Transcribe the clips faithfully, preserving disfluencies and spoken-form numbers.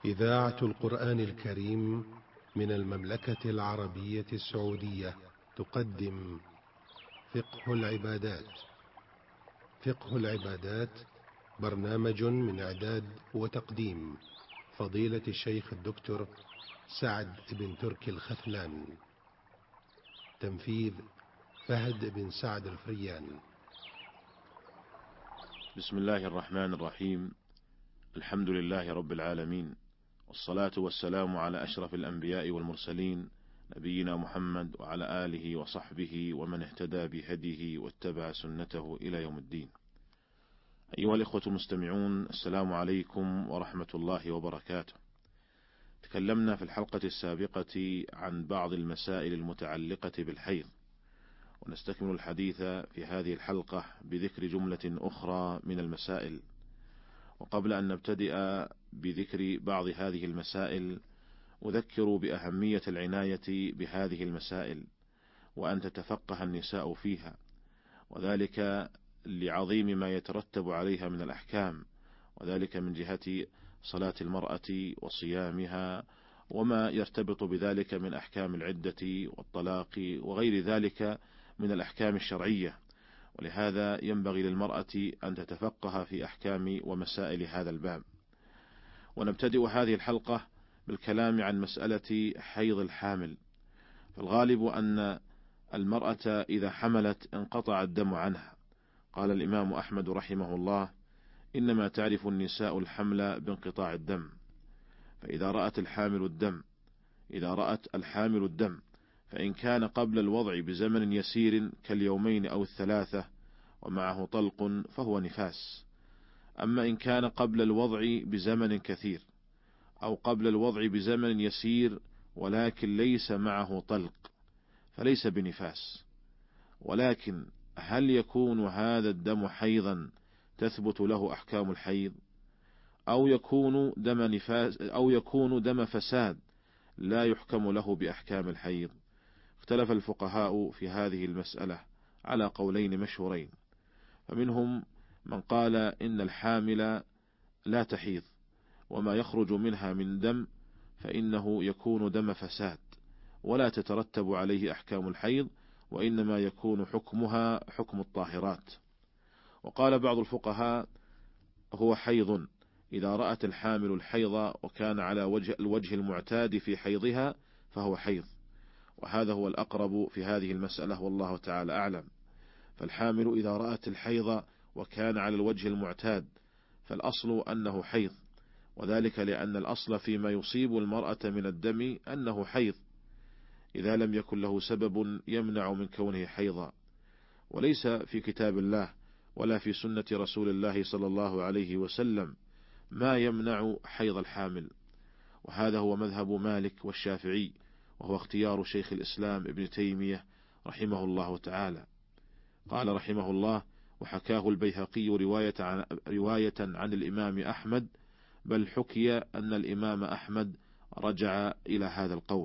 إذاعة القرآن الكريم من المملكة العربية السعودية تقدم فقه العبادات. فقه العبادات برنامج من إعداد وتقديم فضيلة الشيخ الدكتور سعد بن تركي الخثلان. تنفيذ فهد بن سعد الفريان. بسم الله الرحمن الرحيم. الحمد لله رب العالمين، والصلاة والسلام على أشرف الأنبياء والمرسلين، نبينا محمد وعلى آله وصحبه ومن اهتدى بهديه واتبع سنته إلى يوم الدين. أيها الإخوة المستمعون، السلام عليكم ورحمة الله وبركاته. تكلمنا في الحلقة السابقة عن بعض المسائل المتعلقة بالحيض، ونستكمل الحديث في هذه الحلقة بذكر جملة أخرى من المسائل. وقبل أن نبتدئ بذكر بعض هذه المسائل، أذكر بأهمية العناية بهذه المسائل، وأن تتفقه النساء فيها، وذلك لعظيم ما يترتب عليها من الأحكام، وذلك من جهة صلاة المرأة وصيامها وما يرتبط بذلك من أحكام العدة والطلاق وغير ذلك من الأحكام الشرعية. ولهذا ينبغي للمرأة أن تتفقه في أحكام ومسائل هذا الباب. ونبتدئ هذه الحلقة بالكلام عن مسألة حيض الحامل. فالغالب أن المرأة إذا حملت انقطع الدم عنها. قال الإمام أحمد رحمه الله: إنما تعرف النساء الحمل بانقطاع الدم. فإذا رأت الحامل الدم إذا رأت الحامل الدم فإن كان قبل الوضع بزمن يسير كاليومين أو الثلاثة ومعه طلق فهو نفاس. أما إن كان قبل الوضع بزمن كثير أو قبل الوضع بزمن يسير ولكن ليس معه طلق فليس بنفاس. ولكن هل يكون هذا الدم حيضا تثبت له أحكام الحيض، أو يكون دم نفاس أو يكون دم فساد لا يحكم له بأحكام الحيض؟ اختلف الفقهاء في هذه المسألة على قولين مشهورين. فمنهم من قال إن الحامل لا تحيض، وما يخرج منها من دم فإنه يكون دم فساد ولا تترتب عليه أحكام الحيض، وإنما يكون حكمها حكم الطاهرات. وقال بعض الفقهاء هو حيض إذا رأت الحامل الحيض وكان على وجه الوجه المعتاد في حيضها فهو حيض، وهذا هو الأقرب في هذه المسألة والله تعالى أعلم. فالحامل إذا رأت الحيض وكان على الوجه المعتاد فالأصل أنه حيض، وذلك لأن الأصل فيما يصيب المرأة من الدم أنه حيض إذا لم يكن له سبب يمنع من كونه حيضا. وليس في كتاب الله ولا في سنة رسول الله صلى الله عليه وسلم ما يمنع حيض الحامل، وهذا هو مذهب مالك والشافعي، وهو اختيار شيخ الإسلام ابن تيمية رحمه الله تعالى. قال رحمه الله: وحكاه البيهقي رواية عن, رواية عن الإمام أحمد، بل حكي أن الإمام أحمد رجع إلى هذا القول.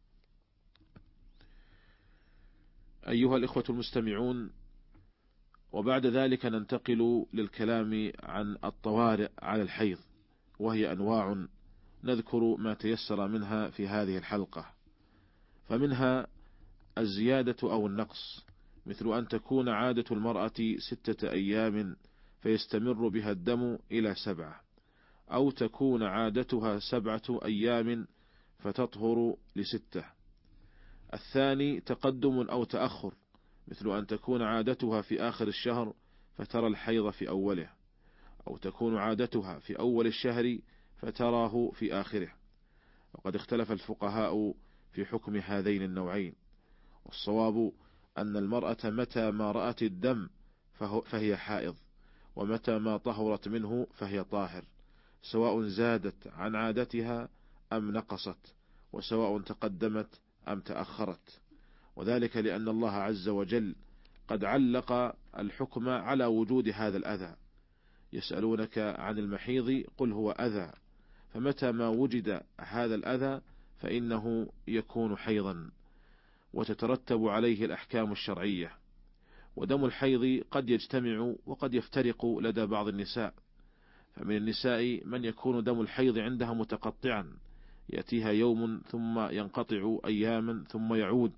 أيها الإخوة المستمعون، وبعد ذلك ننتقل للكلام عن الطوارئ على الحيض، وهي أنواع نذكر ما تيسر منها في هذه الحلقة. فمنها الزيادة أو النقص، مثل أن تكون عادة المرأة ستة أيام فيستمر بها الدم إلى سبعة، أو تكون عادتها سبعة أيام فتطهر لستة. الثاني تقدم أو تأخر، مثل أن تكون عادتها في آخر الشهر فترى الحيض في أوله، أو تكون عادتها في أول الشهر فتراه في آخره. وقد اختلف الفقهاء في حكم هذين النوعين، والصواب أن المرأة متى ما رأت الدم فهي حائض، ومتى ما طهرت منه فهي طاهر، سواء زادت عن عادتها أم نقصت، وسواء تقدمت أم تأخرت. وذلك لأن الله عز وجل قد علق الحكم على وجود هذا الأذى. يسألونك عن المحيض قل هو أذى، فمتى ما وجد هذا الأذى فإنه يكون حيضا، وتترتب عليه الأحكام الشرعية. ودم الحيض قد يجتمع وقد يفترق لدى بعض النساء، فمن النساء من يكون دم الحيض عندها متقطعا، يأتيها يوم ثم ينقطع أياما ثم يعود،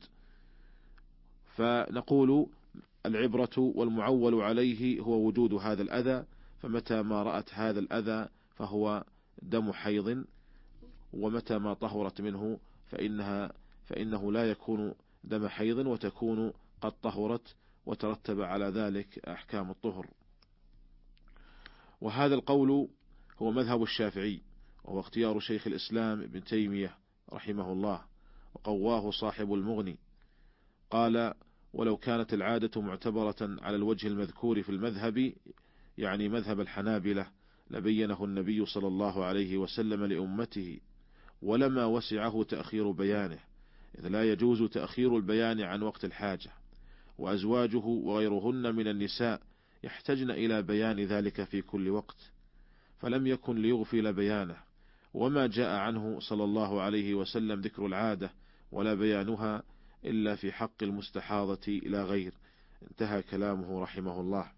فنقول العبرة والمعول عليه هو وجود هذا الأذى، فمتى ما رأت هذا الأذى فهو دم حيض، ومتى ما طهرت منه فإنها فإنه لا يكون دم حيض، وتكون قد طهرت وترتب على ذلك أحكام الطهر. وهذا القول هو مذهب الشافعي، وهو اختيار شيخ الإسلام ابن تيمية رحمه الله، وقواه صاحب المغني. قال: ولو كانت العادة معتبرة على الوجه المذكور في المذهب، يعني مذهب الحنابلة، لبينه النبي صلى الله عليه وسلم لأمته، ولما وسعه تأخير بيانه، إذ لا يجوز تأخير البيان عن وقت الحاجة، وأزواجه وغيرهن من النساء يحتجن إلى بيان ذلك في كل وقت، فلم يكن ليغفل بيانه، وما جاء عنه صلى الله عليه وسلم ذكر العادة ولا بيانها إلا في حق المستحاضة لا غير. انتهى كلامه رحمه الله.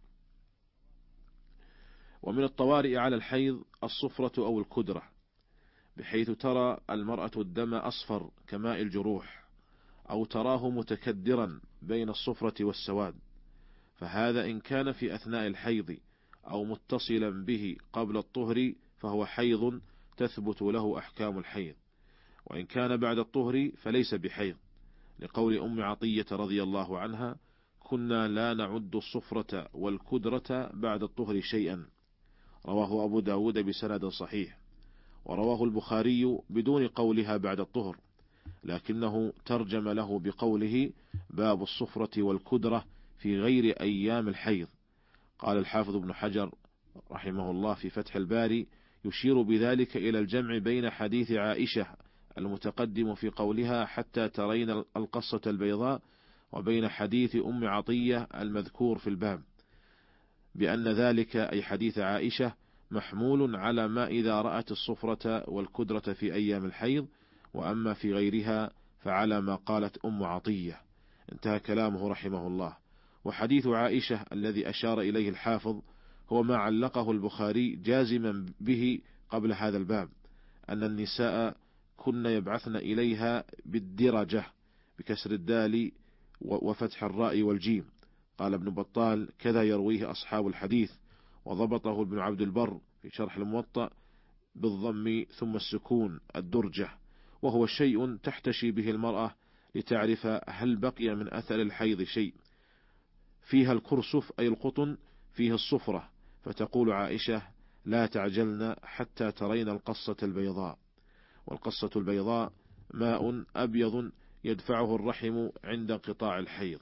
ومن الطوارئ على الحيض الصفرة أو الكدرة، بحيث ترى المرأة الدم أصفر كماء الجروح، أو تراه متكدرا بين الصفرة والسواد، فهذا إن كان في أثناء الحيض أو متصلا به قبل الطهر فهو حيض تثبت له أحكام الحيض، وإن كان بعد الطهر فليس بحيض، لقول أم عطية رضي الله عنها: كنا لا نعد الصفرة والكدرة بعد الطهر شيئا. رواه أبو داود بسند صحيح، ورواه البخاري بدون قولها بعد الطهر، لكنه ترجم له بقوله: باب الصفرة والكدرة في غير أيام الحيض. قال الحافظ ابن حجر رحمه الله في فتح الباري: يشير بذلك إلى الجمع بين حديث عائشة المتقدم في قولها حتى ترين القصة البيضاء، وبين حديث أم عطية المذكور في الباب، بأن ذلك أي حديث عائشة محمول على ما إذا رأت الصفرة والكدرة في أيام الحيض، وأما في غيرها فعلى ما قالت أم عطية. انتهى كلامه رحمه الله. وحديث عائشة الذي أشار إليه الحافظ هو ما علقه البخاري جازما به قبل هذا الباب، أن النساء كن يبعثن إليها بالدرجة بكسر الدال وفتح الراء والجيم. قال ابن بطال: كذا يرويه أصحاب الحديث، وضبطه ابن عبد البر في شرح الموطأ بالضم ثم السكون الدرجة، وهو شيء تحتشي به المرأة لتعرف هل بقي من أثر الحيض شيء. فيها الكرسف أي القطن فيه الصفرة، فتقول عائشة: لا تعجلن حتى ترين القصة البيضاء. والقصة البيضاء ماء أبيض يدفعه الرحم عند انقطاع الحيض.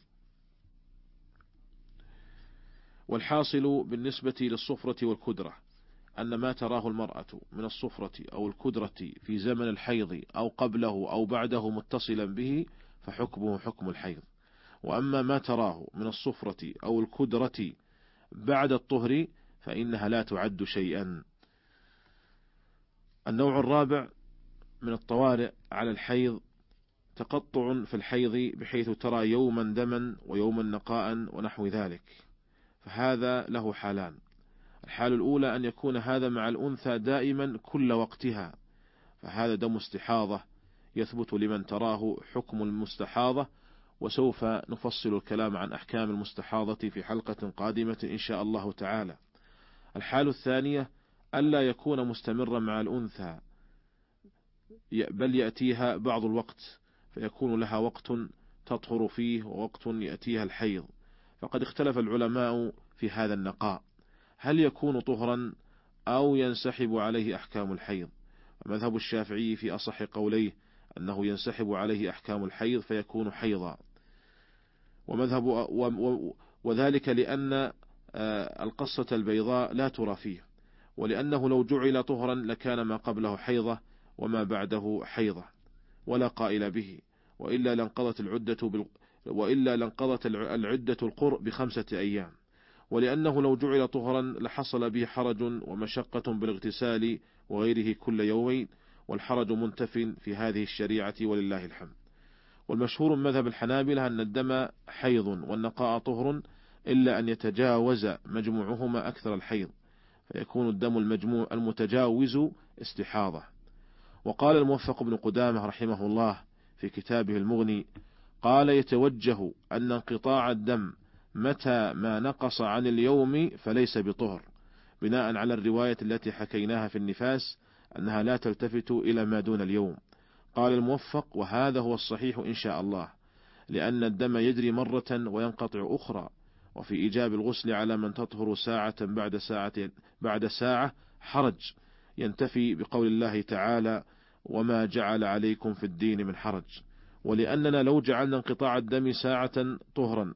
والحاصل بالنسبة للصفرة والكدرة أن ما تراه المرأة من الصفرة أو الكدرة في زمن الحيض أو قبله أو بعده متصلا به فحكمه حكم الحيض، وأما ما تراه من الصفرة أو الكدرة بعد الطهر فإنها لا تعد شيئا. النوع الرابع من الطوارئ على الحيض تقطع في الحيض، بحيث ترى يوما دما ويوما نقاء ونحو ذلك، فهذا له حالان. الحال الأولى أن يكون هذا مع الأنثى دائما كل وقتها، فهذا دم استحاضة يثبت لمن تراه حكم المستحاضة، وسوف نفصل الكلام عن أحكام المستحاضة في حلقة قادمة إن شاء الله تعالى. الحال الثانية ألا يكون مستمرا مع الأنثى، بل يأتيها بعض الوقت، فيكون لها وقت تطهر فيه ووقت يأتيها الحيض. فقد اختلف العلماء في هذا النقاء، هل يكون طهرا أو ينسحب عليه أحكام الحيض؟ مذهب الشافعي في أصح قوليه أنه ينسحب عليه أحكام الحيض فيكون حيضا، ومذهب وذلك لأن القصة البيضاء لا ترى فيه، ولأنه لو جعل طهرا لكان ما قبله حيضة وما بعده حيضة ولا قائل به، وإلا لانقضت العدة بال... وإلا لانقضت العدة القرء بخمسة أيام، ولأنه لو جعل طهرا لحصل به حرج ومشقة بالاغتسال وغيره كل يومين، والحرج منتف في هذه الشريعة ولله الحمد. والمشهور من مذهب الحنابلة أن الدم حيض والنقاء طهر، إلا أن يتجاوز مجموعهما أكثر الحيض، فيكون الدم المجموع المتجاوز استحاضة. وقال الموفق بن قدامة رحمه الله في كتابه المغني قال يتوجه أن انقطاع الدم متى ما نقص عن اليوم فليس بطهر، بناء على الرواية التي حكيناها في النفاس أنها لا تلتفت إلى ما دون اليوم. قال الموفق وهذا هو الصحيح إن شاء الله، لأن الدم يجري مرة وينقطع أخرى، وفي إيجاب الغسل على من تطهر ساعة بعد ساعة بعد ساعة حرج ينتفي بقول الله تعالى وما جعل عليكم في الدين من حرج. ولأننا لو جعلنا انقطاع الدم ساعة طهرا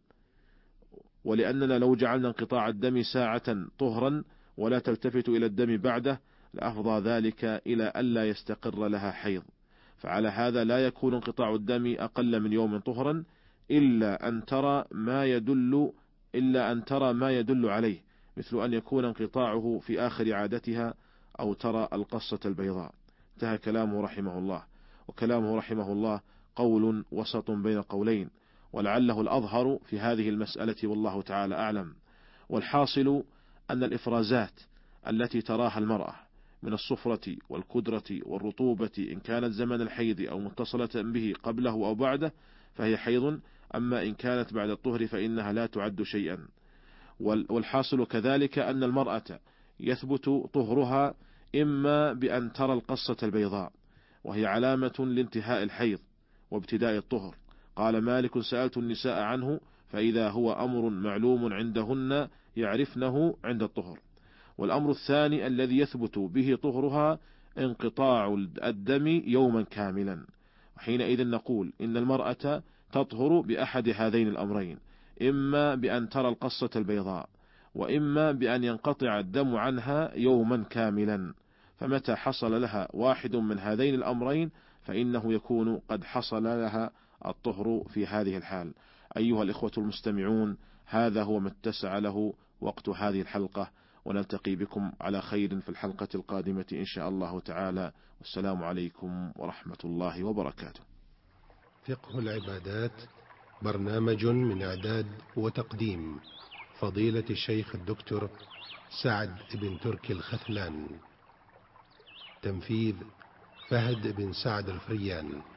ولأننا لو جعلنا انقطاع الدم ساعة طهرا ولا تلتفت إلى الدم بعده لأفضى ذلك إلى ألا يستقر لها حيض، فعلى هذا لا يكون انقطاع الدم أقل من يوم طهرا إلا أن ترى ما يدل إلا أن ترى ما يدل عليه، مثل أن يكون انقطاعه في آخر عادتها أو ترى القصة البيضاء. انتهى كلامه رحمه الله. وكلامه رحمه الله قول وسط بين قولين، ولعله الأظهر في هذه المسألة والله تعالى أعلم. والحاصل أن الإفرازات التي تراها المرأة من الصفرة والكدرة والرطوبة إن كانت زمن الحيض أو متصلة به قبله أو بعده فهي حيض، أما إن كانت بعد الطهر فإنها لا تعد شيئا. والحاصل كذلك أن المرأة يثبت طهرها إما بأن ترى القصة البيضاء وهي علامة لانتهاء الحيض وابتداء الطهر. قال مالك سألت النساء عنه فإذا هو أمر معلوم عندهن يعرفنه عند الطهر. والأمر الثاني الذي يثبت به طهرها انقطاع الدم يوما كاملا، وحينئذ نقول إن المرأة تطهر بأحد هذين الأمرين، إما بأن ترى القصة البيضاء وإما بأن ينقطع الدم عنها يوما كاملا. فمتى حصل لها واحد من هذين الأمرين فإنه يكون قد حصل لها الطهر في هذه الحال. أيها الإخوة المستمعون، هذا هو ما اتسع له وقت هذه الحلقة، ونلتقي بكم على خير في الحلقة القادمة إن شاء الله تعالى، والسلام عليكم ورحمة الله وبركاته. فقه العبادات برنامج من إعداد وتقديم فضيلة الشيخ الدكتور سعد بن تركي الخثلان، تنفيذ فهد بن سعد الفريان.